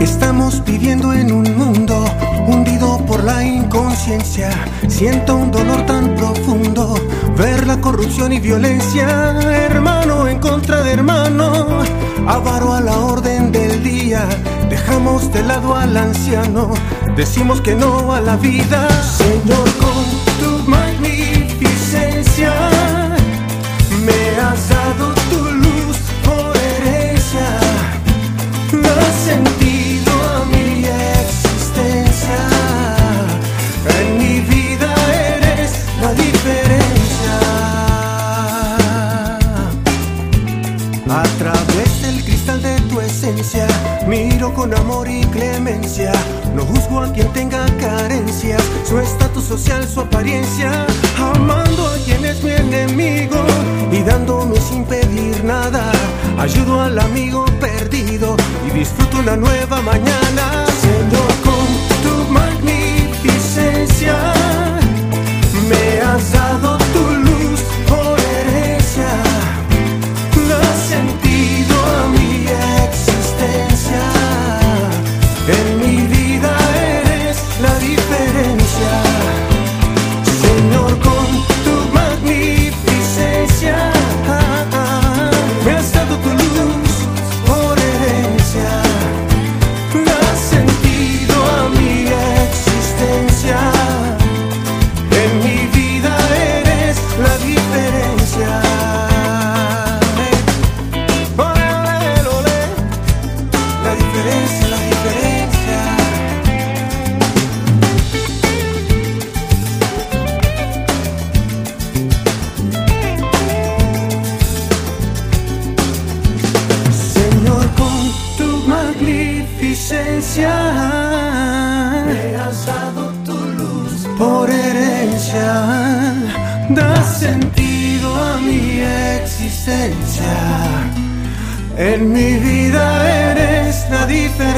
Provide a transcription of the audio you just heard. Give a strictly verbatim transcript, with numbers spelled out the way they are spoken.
Estamos viviendo en un mundo hundido por la inconsciencia. Siento un dolor tan profundo, ver la corrupción y violencia, hermano en contra de hermano, avaro a la orden del día. Dejamos de lado al anciano, decimos que no a la vida. Señor, con tu magnificencia me has dado tu luz por herencia. Das sentido a mi existencia. En mi vida eres la diferencia. A través del cristal de tu esencia miro con amor y clemencia. No juzgo a quien tenga carencias, su estatus social, su apariencia, amando a quien es mi enemigo y dándome sin pedir nada. Ayudo al amigo perdido y disfruto una nueva mañana. Señor, con tu magnificencia me has dado tu luz por herencia. Das sentido a mi existencia. En mi vida eres la diferencia. Señor, con tu magnificencia me has dado tu luz por herencia. Das sentido a mi existencia. En mi vida eres la diferencia. Ole, ole, ole. La diferencia, la diferencia. Señor, con tu magnificencia me has dado tu luz por herencia. Das sentido a mi existencia. En mi vida eres la diferencia.